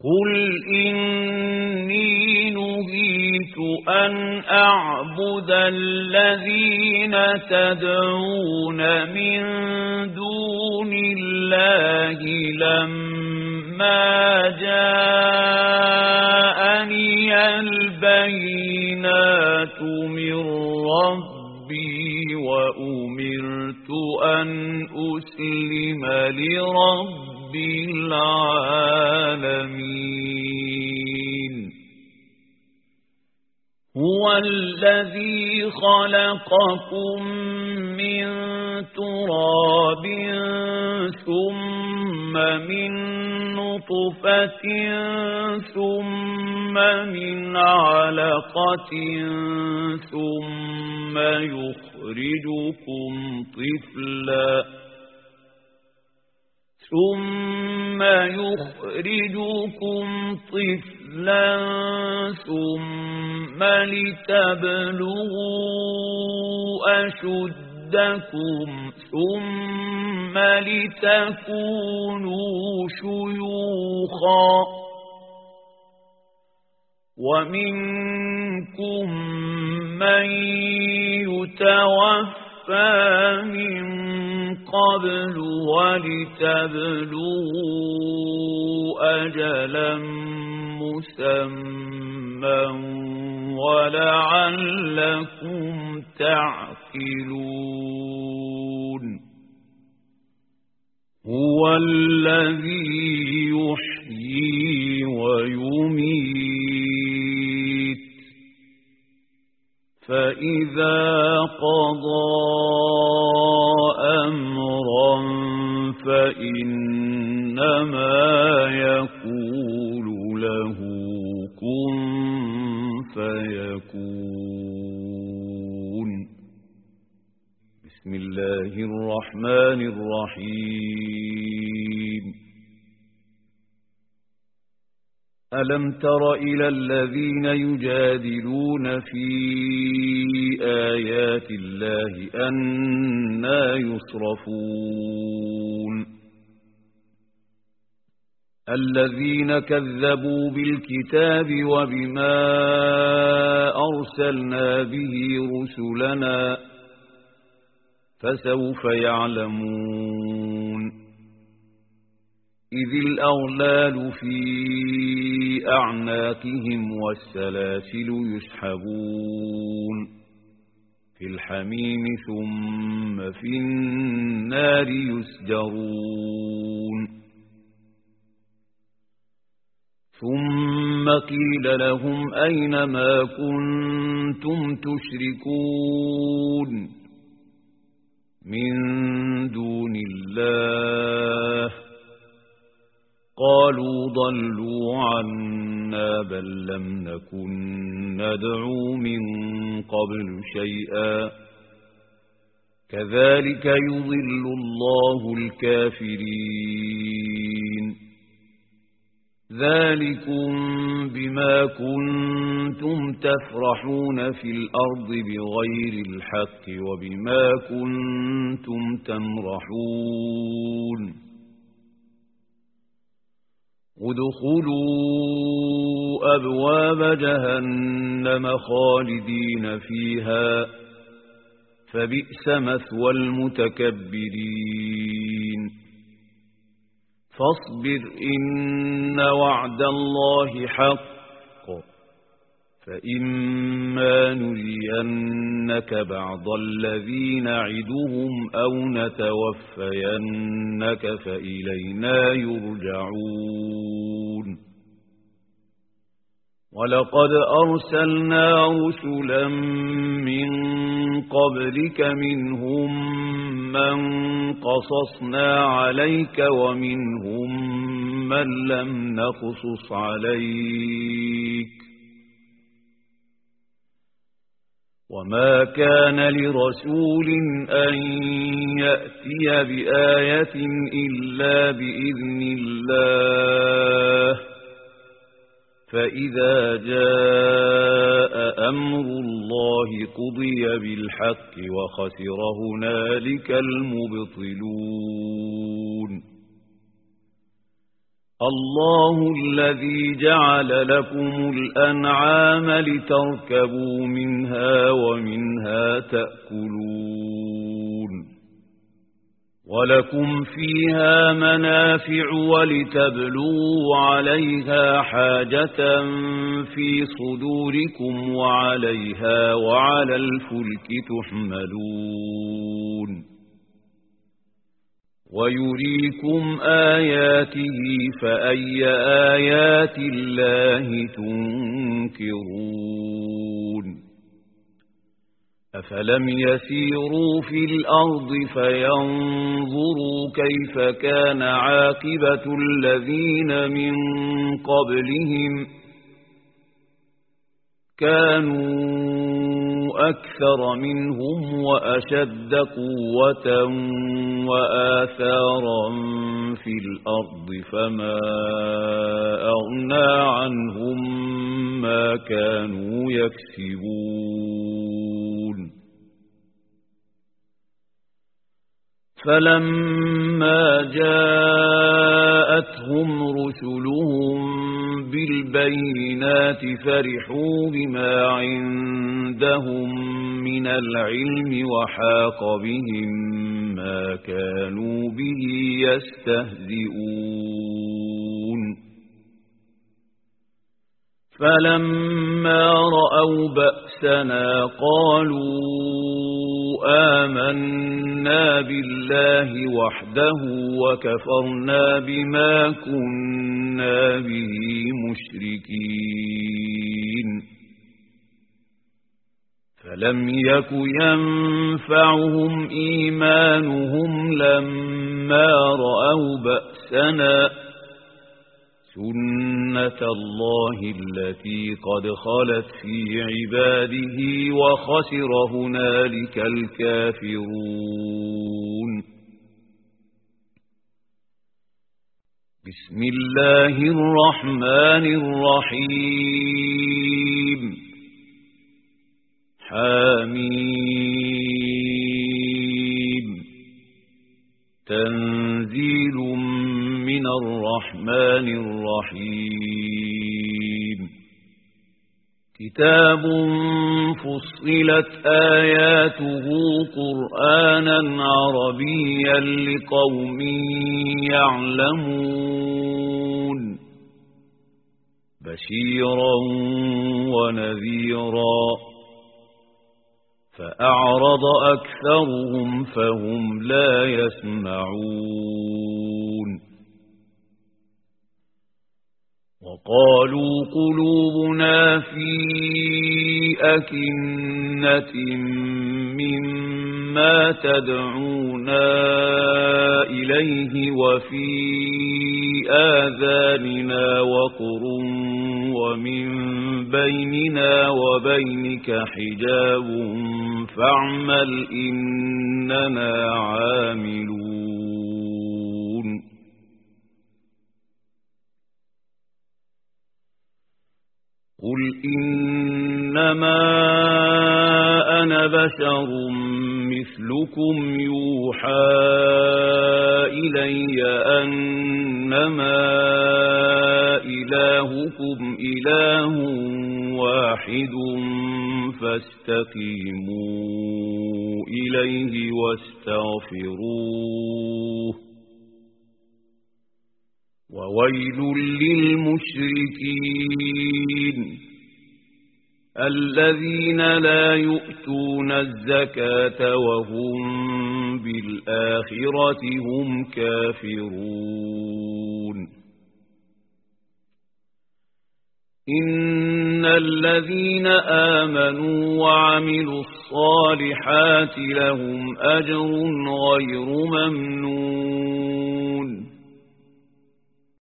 قل إني نهيت أن أعبد الذين تدعون من دون الله لما جاءني البينات من ربي وأمرت أن أسلم لرب العالمين هو الذي خلقكم من تراب ثم من نطفة ثم من علقة ثم يخرجكم طفلا ثم لتبلغوا أشدكم ثم لتكونوا شيوخا ومنكم من يتوفى من قبل ولتبلغوا أجلا مسمى ولعلكم تعقلون هو الذي يحيي ويميت فإذا قضى أمرا فإنما يقول له كن فيكون بسم الله الرحمن الرحيم ألم تر إلى الذين يجادلون في آيات الله أنى يصرفون الذين كذبوا بالكتاب وبما أرسلنا به رسلنا فسوف يعلمون إذ الأغلال في أعناقهم والسلاسل يسحبون في الحميم ثم في النار يسجرون ثم قيل لهم أين ما كنتم تشركون من دون الله قالوا ضلوا عنا بل لم نكن ندعو من قبل شيئا كذلك يضل الله الكافرين ذلكم بما كنتم تفرحون في الأرض بغير الحق وبما كنتم تمرحون ادخلوا أبواب جهنم خالدين فيها فبئس مثوى المتكبرين فاصبر إن وعد الله حق فإما نرينك بعض الذي نعدهم أو نتوفينك فإلينا يرجعون ولقد أرسلنا رسلا من قبلك منهم من قصصنا عليك ومنهم من لم نقصص عليك وما كان لرسول أن يأتي بآية إلا بإذن الله فإذا جاء أمر الله قضي بالحق وخسر هنالك المبطلون الله الذي جعل لكم الأنعام لتركبوا منها ومنها تأكلون ولكم فيها منافع ولتبلغوا عليها حاجة في صدوركم وعليها وعلى الفلك تحملون ويريكم آياته فأي آيات الله تنكرون أفلم يسيروا في الأرض فينظروا كيف كان عاقبة الذين من قبلهم كانوا أكثر منهم وأشد قوة وآثارا في الأرض فما أغنى عنهم ما كانوا يكسبون فلما جاءتهم رسلهم بالبينات فرحوا بما عندهم من العلم وحاق بهم ما كانوا به يستهزئون فلما رأوا بأسنا قالوا آمنا بالله وحده وكفرنا بما كنا به مشركين فلم يك ينفعهم إيمانهم لما رأوا بأسنا سنة الله التي قد خلت في عباده وخسر هنالك الكافرون بسم الله الرحمن الرحيم حميم تنزيل من الرحمن الرحيم كتاب فصلت آياته قرآنا عربيا لقوم يعلمون بشيرا ونذيرا فأعرض أكثرهم فهم لا يسمعون وقالوا قلوبنا في أكنة مما تدعونا إليه وفي آذاننا وقر ومن بيننا وبينك حجاب فاعمل إننا عاملون قل إنما أنا بشر مثلكم يوحى إلي أنما إلهكم إله واحد فاستقيموا إليه واستغفروه وويل للمشركين الذين لا يؤتون الزكاة وهم بالآخرة هم كافرون إن الذين آمنوا وعملوا الصالحات لهم أجر غير ممنون